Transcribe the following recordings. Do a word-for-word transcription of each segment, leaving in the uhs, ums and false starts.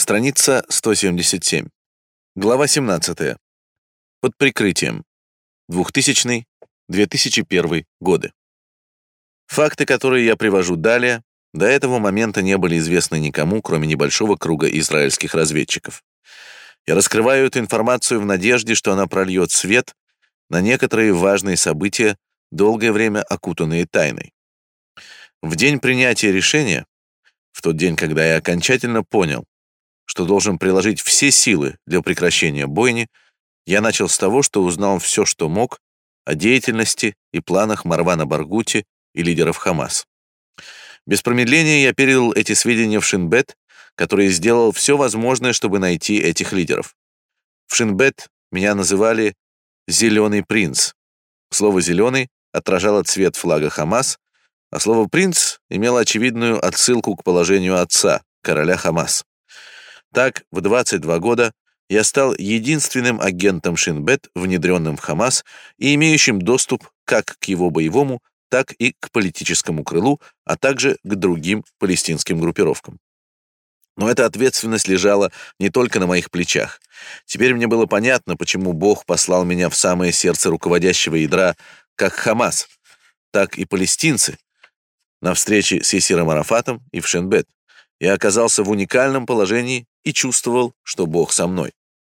Страница сто семьдесят семь. Глава семнадцатая. Под прикрытием. двухтысячный — две тысячи первый годы. Факты, которые я привожу далее, до этого момента не были известны никому, кроме небольшого круга израильских разведчиков. Я раскрываю эту информацию в надежде, что она прольет свет на некоторые важные события, долгое время окутанные тайной. В день принятия решения, в тот день, когда я окончательно понял, что должен приложить все силы для прекращения бойни, я начал с того, что узнал все, что мог, о деятельности и планах Марвана Баргути и лидеров Хамас. Без промедления я передал эти сведения в Шин Бет, который сделал все возможное, чтобы найти этих лидеров. В Шин Бет меня называли «Зеленый принц». Слово «зеленый» отражало цвет флага Хамас, а слово «принц» имело очевидную отсылку к положению отца, короля Хамас. Так, в двадцать два года я стал единственным агентом Шин Бет, внедренным в Хамас и имеющим доступ как к его боевому, так и к политическому крылу, а также к другим палестинским группировкам. Но эта ответственность лежала не только на моих плечах. Теперь мне было понятно, почему Бог послал меня в самое сердце руководящего ядра как Хамас, так и палестинцы на встрече с Ясиром Арафатом и в Шин Бет. Я оказался в уникальном положении и чувствовал, что Бог со мной.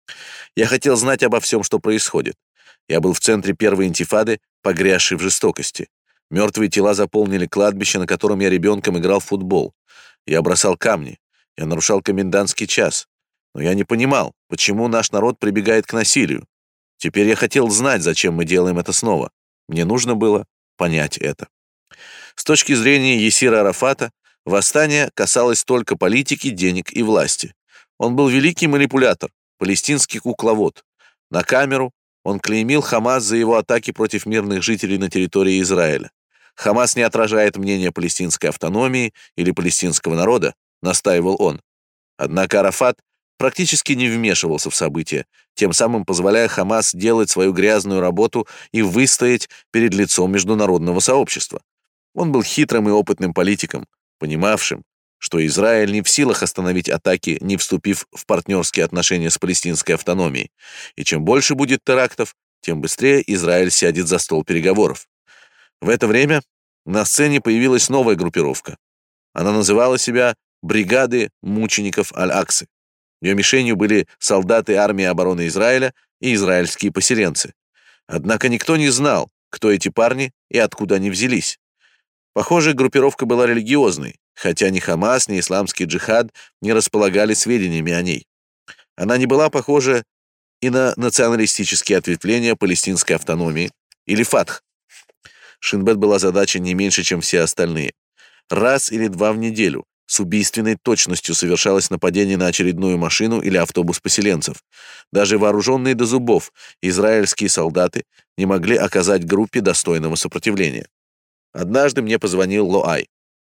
Я хотел знать обо всем, что происходит. Я был в центре первой интифады, погрязшей в жестокости. Мертвые тела заполнили кладбище, на котором я ребенком играл в футбол. Я бросал камни. Я нарушал комендантский час. Но я не понимал, почему наш народ прибегает к насилию. Теперь я хотел знать, зачем мы делаем это снова. Мне нужно было понять это. С точки зрения Ясира Арафата, восстание касалось только политики, денег и власти. Он был великий манипулятор, палестинский кукловод. На камеру он клеймил Хамас за его атаки против мирных жителей на территории Израиля. Хамас не отражает мнение палестинской автономии или палестинского народа, настаивал он. Однако Арафат практически не вмешивался в события, тем самым позволяя Хамас делать свою грязную работу и выстоять перед лицом международного сообщества. Он был хитрым и опытным политиком, понимавшим, что Израиль не в силах остановить атаки, не вступив в партнерские отношения с палестинской автономией. И чем больше будет терактов, тем быстрее Израиль сядет за стол переговоров. В это время на сцене появилась новая группировка. Она называла себя «Бригады мучеников Аль-Аксы». Ее мишенью были солдаты армии обороны Израиля и израильские поселенцы. Однако никто не знал, кто эти парни и откуда они взялись. Похоже, группировка была религиозной, хотя ни Хамас, ни исламский джихад не располагали сведениями о ней. Она не была похожа и на националистические ответвления палестинской автономии или Фатх. Шин Бет была задача не меньше, чем все остальные. Раз или два в неделю с убийственной точностью совершалось нападение на очередную машину или автобус поселенцев. Даже вооруженные до зубов израильские солдаты не могли оказать группе достойного сопротивления. Однажды мне позвонил Лоай.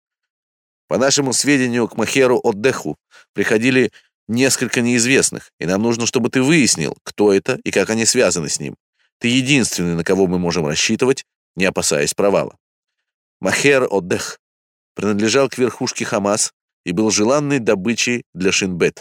По нашему сведению, к Махеру Оддеху приходили несколько неизвестных, и нам нужно, чтобы ты выяснил, кто это и как они связаны с ним. Ты единственный, на кого мы можем рассчитывать, не опасаясь провала. Махер Оддех принадлежал к верхушке Хамас и был желанной добычей для Шин Бет.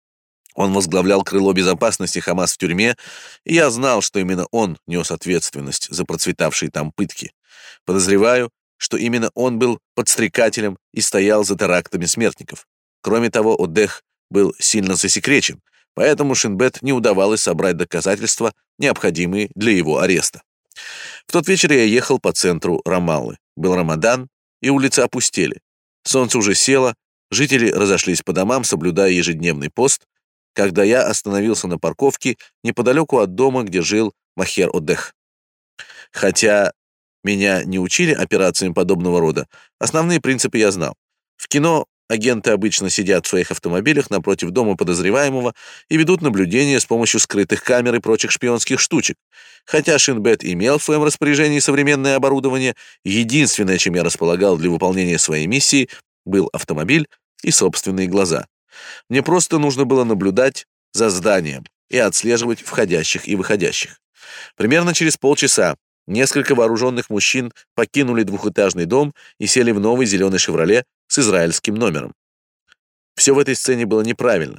Он возглавлял крыло безопасности Хамас в тюрьме, и я знал, что именно он нес ответственность за процветавшие там пытки. Подозреваю, что именно он был подстрекателем и стоял за терактами смертников. Кроме того, Оддех был сильно засекречен, поэтому Шин Бет не удавалось собрать доказательства, необходимые для его ареста. В тот вечер я ехал по центру Рамаллы. Был Рамадан, и улицы опустели. Солнце уже село, жители разошлись по домам, соблюдая ежедневный пост, когда я остановился на парковке неподалеку от дома, где жил Махер Оддех. Хотя меня не учили операциям подобного рода, основные принципы я знал. В кино агенты обычно сидят в своих автомобилях напротив дома подозреваемого и ведут наблюдение с помощью скрытых камер и прочих шпионских штучек. Хотя Шин Бет имел в своем распоряжении современное оборудование, единственное, чем я располагал для выполнения своей миссии, был автомобиль и собственные глаза. Мне просто нужно было наблюдать за зданием и отслеживать входящих и выходящих. Примерно через полчаса несколько вооруженных мужчин покинули двухэтажный дом и сели в новый зеленый «Шевроле» с израильским номером. Все в этой сцене было неправильно.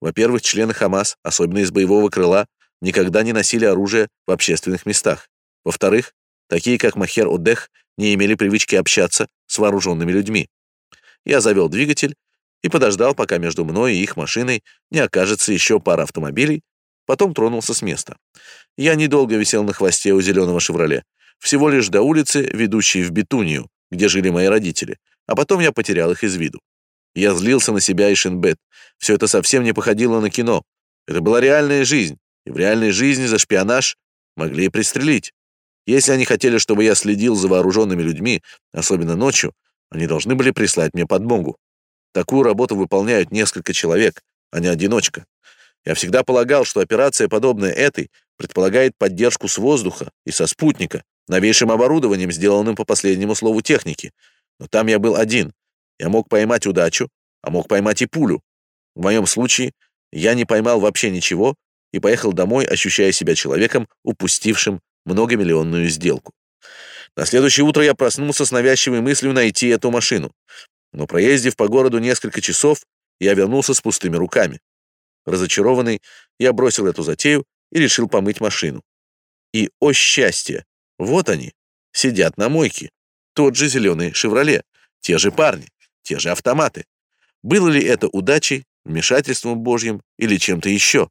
Во-первых, члены Хамас, особенно из боевого крыла, никогда не носили оружие в общественных местах. Во-вторых, такие как Махер Одех не имели привычки общаться с вооруженными людьми. Я завел двигатель и подождал, пока между мной и их машиной не окажется еще пара автомобилей, потом тронулся с места. Я недолго висел на хвосте у зеленого «Шевроле», всего лишь до улицы, ведущей в Бетунию, где жили мои родители, а потом я потерял их из виду. Я злился на себя и Шинбет. Все это совсем не походило на кино. Это была реальная жизнь, и в реальной жизни за шпионаж могли и пристрелить. Если они хотели, чтобы я следил за вооруженными людьми, особенно ночью, они должны были прислать мне подмогу. Такую работу выполняют несколько человек, а не одиночка. Я всегда полагал, что операция, подобная этой, предполагает поддержку с воздуха и со спутника, новейшим оборудованием, сделанным по последнему слову техники. Но там я был один. Я мог поймать удачу, а мог поймать и пулю. В моем случае я не поймал вообще ничего и поехал домой, ощущая себя человеком, упустившим многомиллионную сделку. На следующее утро я проснулся с навязчивой мыслью найти эту машину. Но проездив по городу несколько часов, я вернулся с пустыми руками. Разочарованный, я бросил эту затею и решил помыть машину. И, о счастье, вот они, сидят на мойке. Тот же зеленый «Шевроле», те же парни, те же автоматы. Было ли это удачей, вмешательством Божьим или чем-то еще?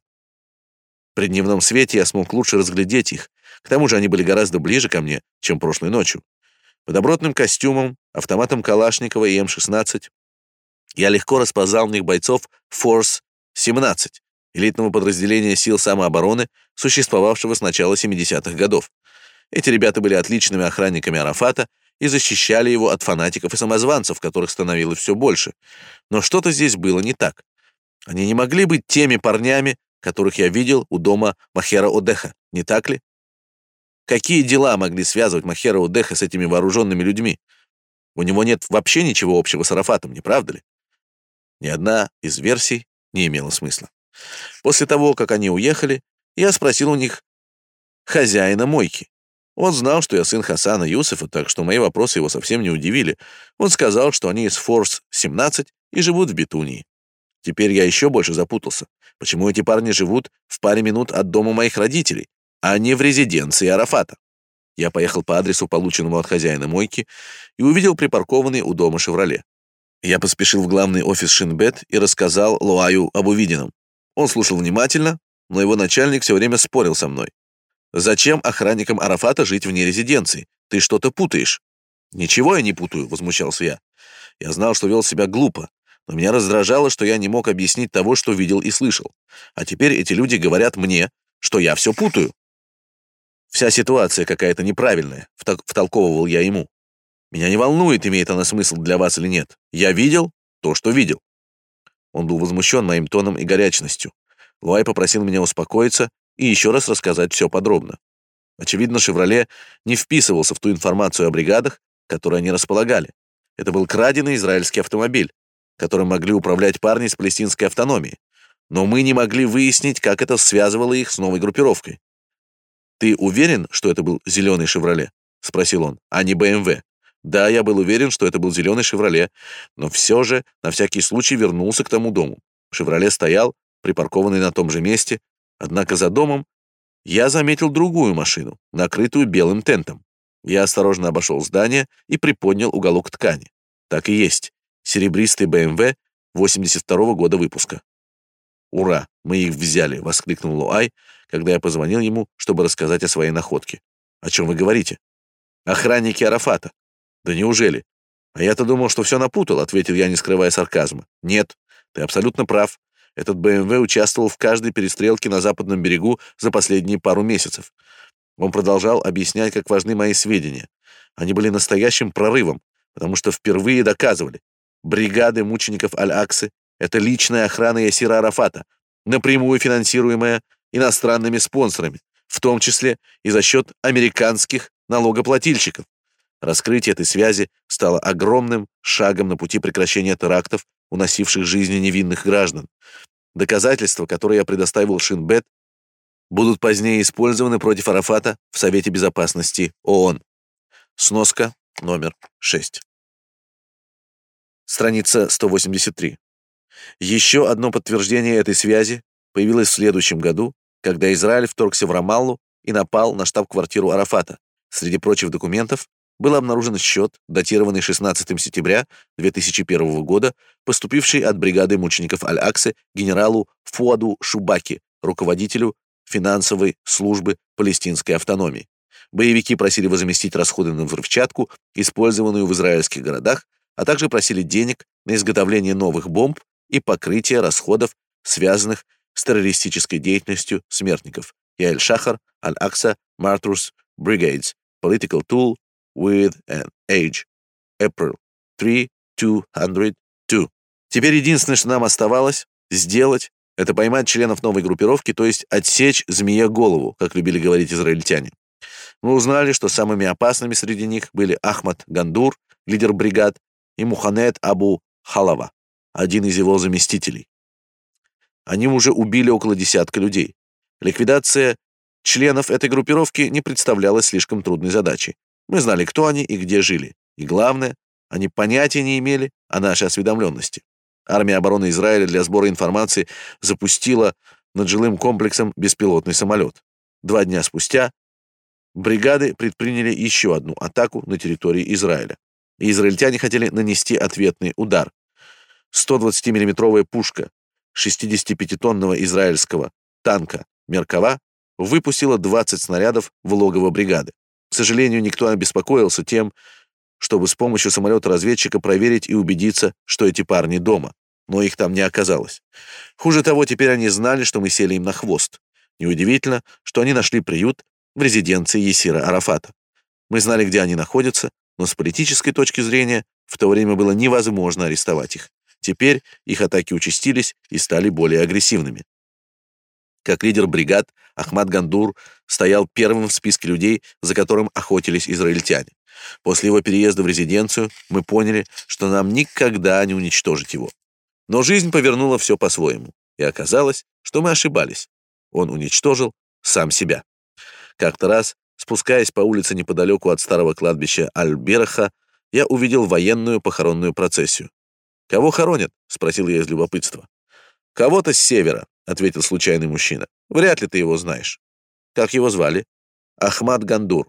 При дневном свете я смог лучше разглядеть их. К тому же они были гораздо ближе ко мне, чем прошлой ночью. По добротным костюмам, автоматам Калашникова и эм шестнадцать я легко распознал в них бойцов Форс семнадцать, элитного подразделения сил самообороны, существовавшего с начала семидесятых годов. Эти ребята были отличными охранниками Арафата и защищали его от фанатиков и самозванцев, которых становилось все больше. Но что-то здесь было не так. Они не могли быть теми парнями, которых я видел у дома Махера Одеха, не так ли? Какие дела могли связывать Махера Одеха с этими вооруженными людьми? У него нет вообще ничего общего с Арафатом, не правда ли? Ни одна из версий не имела смысла. После того, как они уехали, я спросил у них хозяина мойки. Он знал, что я сын Хасана Юсефа, так что мои вопросы его совсем не удивили. Он сказал, что они из Форс семнадцать и живут в Бетунии. Теперь я еще больше запутался. Почему эти парни живут в паре минут от дома моих родителей, а не в резиденции Арафата? Я поехал по адресу, полученному от хозяина мойки, и увидел припаркованный у дома «Шевроле». Я поспешил в главный офис Шинбет и рассказал Лоаю об увиденном. Он слушал внимательно, но его начальник все время спорил со мной. «Зачем охранникам Арафата жить вне резиденции? Ты что-то путаешь». «Ничего я не путаю», — возмущался я. Я знал, что вел себя глупо, но меня раздражало, что я не мог объяснить того, что видел и слышал. А теперь эти люди говорят мне, что я все путаю. Вся ситуация какая-то неправильная, втолковывал я ему. Меня не волнует, имеет она смысл для вас или нет. Я видел то, что видел. Он был возмущен моим тоном и горячностью. Луай попросил меня успокоиться и еще раз рассказать все подробно. Очевидно, «Шевроле» не вписывался в ту информацию о бригадах, которой они располагали. Это был краденый израильский автомобиль, которым могли управлять парни с палестинской автономией. Но мы не могли выяснить, как это связывало их с новой группировкой. «Ты уверен, что это был зеленый «Шевроле»?» — спросил он, — «а не бэ эм вэ?» Да, я был уверен, что это был зеленый «Шевроле», но все же на всякий случай вернулся к тому дому. «Шевроле» стоял, припаркованный на том же месте, однако за домом я заметил другую машину, накрытую белым тентом. Я осторожно обошел здание и приподнял уголок ткани. Так и есть. Серебристый бэ эм вэ восемьдесят второго года выпуска. «Ура! Мы их взяли!» — воскликнул Луай, когда я позвонил ему, чтобы рассказать о своей находке. «О чем вы говорите?» «Охранники Арафата». «Да неужели?» «А я-то думал, что все напутал», — ответил я, не скрывая сарказма. «Нет, ты абсолютно прав. Этот бэ эм вэ участвовал в каждой перестрелке на западном берегу за последние пару месяцев». Он продолжал объяснять, как важны мои сведения. Они были настоящим прорывом, потому что впервые доказывали. Бригады мучеников Аль-Аксы — это личная охрана Ясира Арафата, напрямую финансируемая иностранными спонсорами, в том числе и за счет американских налогоплательщиков. Раскрытие этой связи стало огромным шагом на пути прекращения терактов, уносивших жизни невинных граждан. Доказательства, которые я предоставил Шинбет, будут позднее использованы против Арафата в Совете Безопасности ООН. Сноска номер шесть. Страница сто восемьдесят три. Еще одно подтверждение этой связи появилось в следующем году, когда Израиль вторгся в Рамаллу и напал на штаб-квартиру Арафата. Среди прочих документов был обнаружен счет, датированный шестнадцатого сентября две тысячи первого года, поступивший от бригады мучеников Аль-Аксы генералу Фуаду Шубаки, руководителю финансовой службы палестинской автономии. Боевики просили возместить расходы на взрывчатку, использованную в израильских городах, а также просили денег на изготовление новых бомб и покрытие расходов, связанных с террористической деятельностью смертников. Яэль Шахар, Аль-Акса, Martyrs Brigades, Political Tool, with an age, April третьего, двухсот два. Теперь единственное, что нам оставалось сделать, это поймать членов новой группировки, то есть отсечь змея голову, как любили говорить израильтяне. Мы узнали, что самыми опасными среди них были Ахмад Гандур, лидер бригад, и Муханед Абу Халава, один из его заместителей. Они уже убили около десятка людей. Ликвидация членов этой группировки не представлялась слишком трудной задачей. Мы знали, кто они и где жили. И главное, они понятия не имели о нашей осведомленности. Армия обороны Израиля для сбора информации запустила над жилым комплексом беспилотный самолет. Два дня спустя бригады предприняли еще одну атаку на территории Израиля. И израильтяне хотели нанести ответный удар. сто двадцатимиллиметровая пушка шестидесятипятитонного израильского танка «Меркава» выпустила двадцать снарядов в логово бригады. К сожалению, никто не беспокоился тем, чтобы с помощью самолета-разведчика проверить и убедиться, что эти парни дома. Но их там не оказалось. Хуже того, теперь они знали, что мы сели им на хвост. Неудивительно, что они нашли приют в резиденции Ясира Арафата. Мы знали, где они находятся, но с политической точки зрения в то время было невозможно арестовать их. Теперь их атаки участились и стали более агрессивными. Как лидер бригад, Ахмад Гандур стоял первым в списке людей, за которым охотились израильтяне. После его переезда в резиденцию мы поняли, что нам никогда не уничтожить его. Но жизнь повернула все по-своему, и оказалось, что мы ошибались. Он уничтожил сам себя. Как-то раз, спускаясь по улице неподалеку от старого кладбища Аль-Бераха, я увидел военную похоронную процессию. «Кого хоронят?» — спросил я из любопытства. «Кого-то с севера», — ответил случайный мужчина. «Вряд ли ты его знаешь». «Как его звали?» «Ахмад Гандур».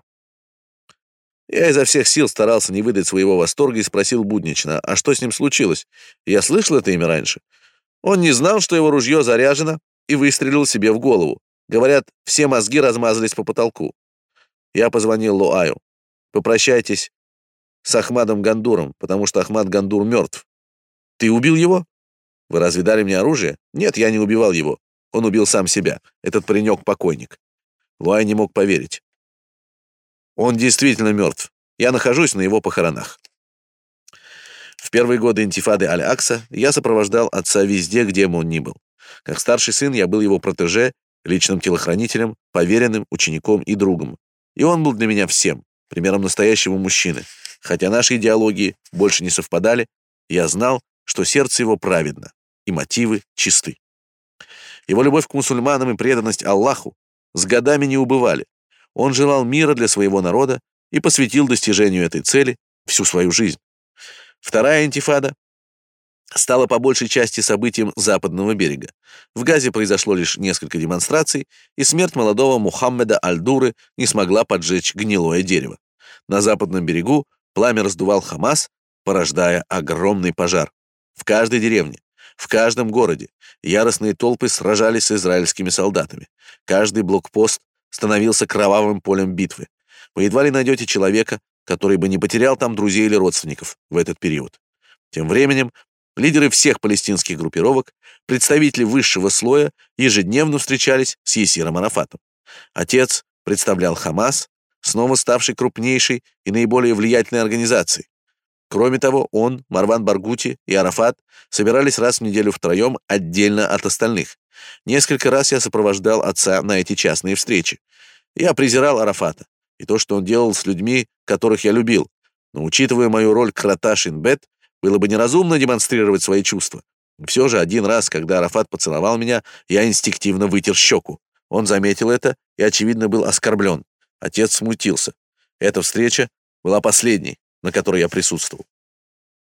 Я изо всех сил старался не выдать своего восторга и спросил буднично: «А что с ним случилось? Я слышал это имя раньше». Он не знал, что его ружье заряжено, и выстрелил себе в голову. Говорят, все мозги размазались по потолку. Я позвонил Лоаю. «Попрощайтесь с Ахмадом Гандуром, потому что Ахмад Гандур мертв». «Ты убил его?» «Вы разве дали мне оружие?» «Нет, я не убивал его. Он убил сам себя. Этот паренек покойник». Луай не мог поверить. «Он действительно мертв. Я нахожусь на его похоронах». В первые годы интифады Аль-Акса я сопровождал отца везде, где бы он ни был. Как старший сын я был его протеже, личным телохранителем, поверенным, учеником и другом. И он был для меня всем, примером настоящего мужчины. Хотя наши идеологии больше не совпадали, я знал, что сердце его праведно и мотивы чисты. Его любовь к мусульманам и преданность Аллаху с годами не убывали. Он желал мира для своего народа и посвятил достижению этой цели всю свою жизнь. Вторая интифада стала по большей части событием западного берега. В Газе произошло лишь несколько демонстраций, и смерть молодого Мухаммеда Аль-Дуры не смогла поджечь гнилое дерево. На западном берегу пламя раздувал Хамас, порождая огромный пожар. В каждой деревне, в каждом городе яростные толпы сражались с израильскими солдатами. Каждый блокпост становился кровавым полем битвы. Вы едва ли найдете человека, который бы не потерял там друзей или родственников в этот период. Тем временем лидеры всех палестинских группировок, представители высшего слоя, ежедневно встречались с Ясиром Арафатом. Отец представлял Хамас, снова ставший крупнейшей и наиболее влиятельной организацией. Кроме того, он, Марван Баргути и Арафат собирались раз в неделю втроем отдельно от остальных. Несколько раз я сопровождал отца на эти частные встречи. Я презирал Арафата и то, что он делал с людьми, которых я любил. Но, учитывая мою роль крота Шин-бет, было бы неразумно демонстрировать свои чувства. И все же один раз, когда Арафат поцеловал меня, я инстинктивно вытер щеку. Он заметил это и, очевидно, был оскорблен. Отец смутился. Эта встреча была последней, на которой я присутствовал.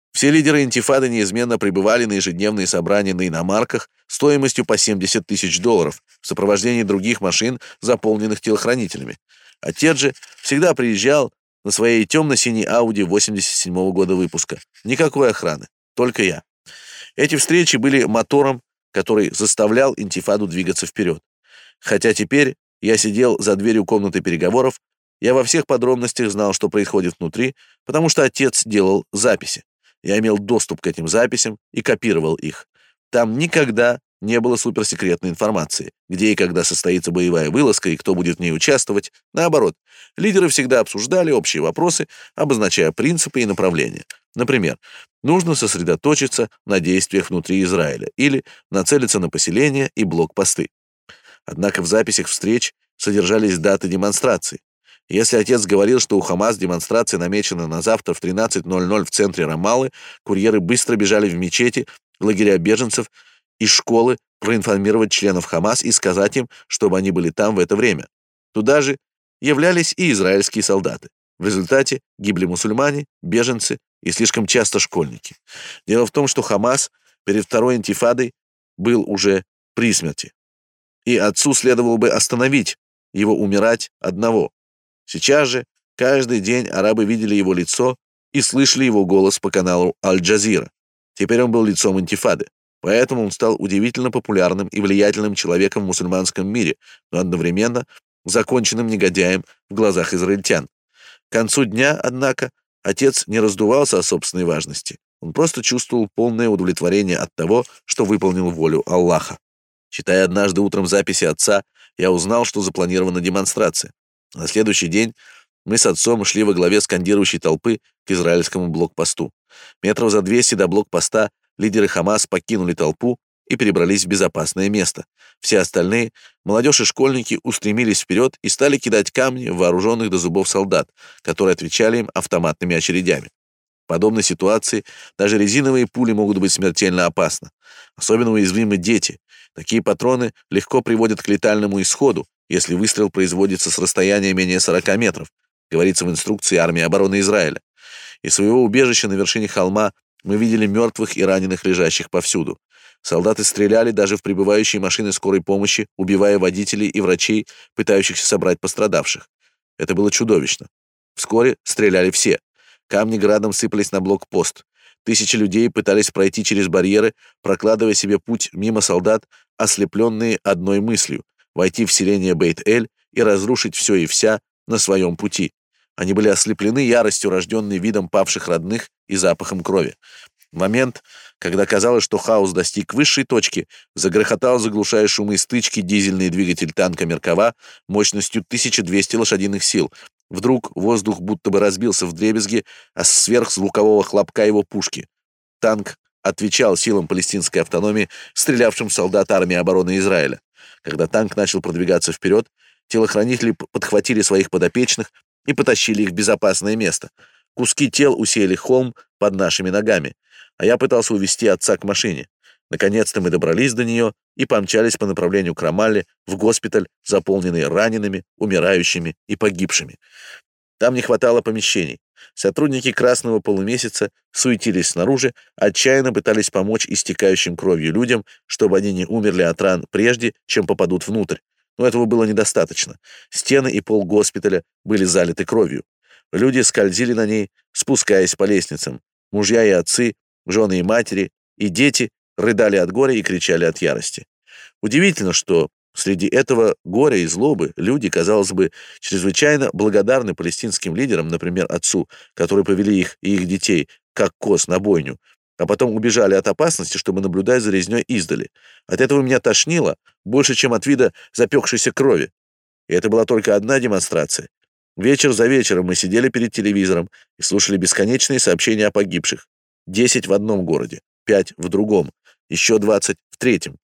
Все лидеры интифады неизменно прибывали на ежедневные собрания на иномарках стоимостью по семьдесят тысяч долларов в сопровождении других машин, заполненных телохранителями. Отец же всегда приезжал на своей темно-синей Ауди восемьдесят седьмого года выпуска. Никакой охраны, только я. Эти встречи были мотором, который заставлял интифаду двигаться вперед. Хотя теперь я сидел за дверью комнаты переговоров, я во всех подробностях знал, что происходит внутри, потому что отец делал записи. Я имел доступ к этим записям и копировал их. Там никогда не было суперсекретной информации, где и когда состоится боевая вылазка и кто будет в ней участвовать. Наоборот, лидеры всегда обсуждали общие вопросы, обозначая принципы и направления. Например, нужно сосредоточиться на действиях внутри Израиля или нацелиться на поселения и блокпосты. Однако в записях встреч содержались даты демонстраций. Если отец говорил, что у Хамас демонстрация намечена на завтра в тринадцать ноль ноль в центре Рамаллы, курьеры быстро бежали в мечети, лагеря беженцев и школы проинформировать членов Хамас и сказать им, чтобы они были там в это время. Туда же являлись и израильские солдаты. В результате гибли мусульмане, беженцы и слишком часто школьники. Дело в том, что Хамас перед второй интифадой был уже при смерти. И отцу следовало бы остановить его умирать одного. Сейчас же каждый день арабы видели его лицо и слышали его голос по каналу Аль-Джазира. Теперь он был лицом интифады. Поэтому он стал удивительно популярным и влиятельным человеком в мусульманском мире, но одновременно законченным негодяем в глазах израильтян. К концу дня, однако, отец не раздувался о собственной важности. Он просто чувствовал полное удовлетворение от того, что выполнил волю Аллаха. Читая однажды утром записи отца, я узнал, что запланирована демонстрация. На следующий день мы с отцом шли во главе скандирующей толпы к израильскому блокпосту. Метров за двести до блокпоста лидеры Хамас покинули толпу и перебрались в безопасное место. Все остальные, молодежь и школьники, устремились вперед и стали кидать камни в вооруженных до зубов солдат, которые отвечали им автоматными очередями. В подобной ситуации даже резиновые пули могут быть смертельно опасны. Особенно уязвимы дети. Такие патроны легко приводят к летальному исходу, если выстрел производится с расстояния менее сорока метров, говорится в инструкции армии обороны Израиля. Из своего убежища на вершине холма мы видели мертвых и раненых, лежащих повсюду. Солдаты стреляли даже в прибывающие машины скорой помощи, убивая водителей и врачей, пытающихся собрать пострадавших. Это было чудовищно. Вскоре стреляли все. Камни градом сыпались на блокпост. Тысячи людей пытались пройти через барьеры, прокладывая себе путь мимо солдат, ослепленные одной мыслью — войти в селение Бейт-Эль и разрушить все и вся на своем пути. Они были ослеплены яростью, рожденной видом павших родных и запахом крови. В момент, когда казалось, что хаос достиг высшей точки, загрохотал, заглушая шумы стычки, дизельный двигатель танка «Меркава» мощностью тысяча двести лошадиных сил. Вдруг воздух будто бы разбился вдребезги от сверхзвукового хлопка его пушки. Танк отвечал силам палестинской автономии, стрелявшим в солдат армии обороны Израиля. Когда танк начал продвигаться вперед, телохранители подхватили своих подопечных и потащили их в безопасное место. Куски тел усеяли холм под нашими ногами, а я пытался увести отца к машине. Наконец-то мы добрались до нее и помчались по направлению к Рамалле в госпиталь, заполненный ранеными, умирающими и погибшими. Там не хватало помещений. Сотрудники Красного Полумесяца суетились снаружи, отчаянно пытались помочь истекающим кровью людям, чтобы они не умерли от ран прежде, чем попадут внутрь. Но этого было недостаточно. Стены и пол госпиталя были залиты кровью. Люди скользили на ней, спускаясь по лестницам. Мужья и отцы, жены и матери, и дети рыдали от горя и кричали от ярости. Удивительно, что среди этого горя и злобы люди, казалось бы, чрезвычайно благодарны палестинским лидерам, например, отцу, которые повели их и их детей, как коз, на бойню, а потом убежали от опасности, чтобы наблюдать за резней издали. От этого меня тошнило больше, чем от вида запекшейся крови. И это была только одна демонстрация. Вечер за вечером мы сидели перед телевизором и слушали бесконечные сообщения о погибших. Десять в одном городе, пять в другом, еще двадцать в третьем.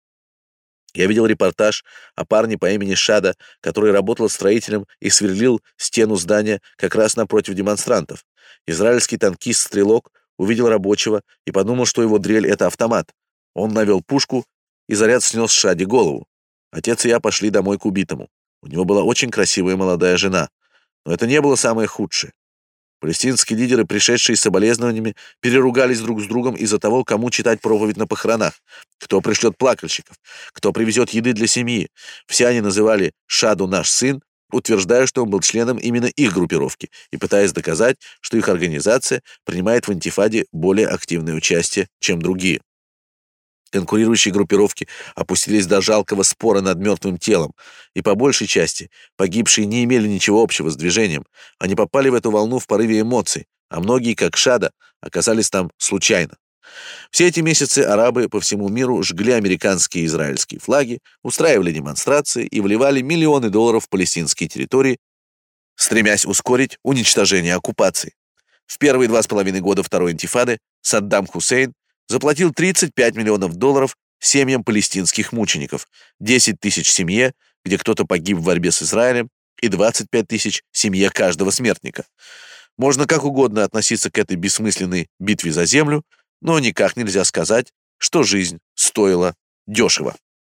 Я видел репортаж о парне по имени Шада, который работал строителем и сверлил стену здания как раз напротив демонстрантов. Израильский танкист-стрелок увидел рабочего и подумал, что его дрель — это автомат. Он навел пушку, и заряд снес Шаде голову. Отец и я пошли домой к убитому. У него была очень красивая молодая жена. Но это не было самое худшее. Палестинские лидеры, пришедшие с соболезнованиями, переругались друг с другом из-за того, кому читать проповедь на похоронах, кто пришлет плакальщиков, кто привезет еды для семьи. Все они называли Шаду «наш сын», утверждая, что он был членом именно их группировки и пытаясь доказать, что их организация принимает в интифаде более активное участие, чем другие. Конкурирующие группировки опустились до жалкого спора над мертвым телом, и по большей части погибшие не имели ничего общего с движением. Они попали в эту волну в порыве эмоций, а многие, как Шада, оказались там случайно. Все эти месяцы арабы по всему миру жгли американские и израильские флаги, устраивали демонстрации и вливали миллионы долларов в палестинские территории, стремясь ускорить уничтожение оккупации. В первые два с половиной года второй интифады Саддам Хусейн заплатил тридцать пять миллионов долларов семьям палестинских мучеников, десять тысяч семье, где кто-то погиб в борьбе с Израилем, и двадцать пять тысяч семье каждого смертника. Можно как угодно относиться к этой бессмысленной битве за землю, но никак нельзя сказать, что жизнь стоила дешево.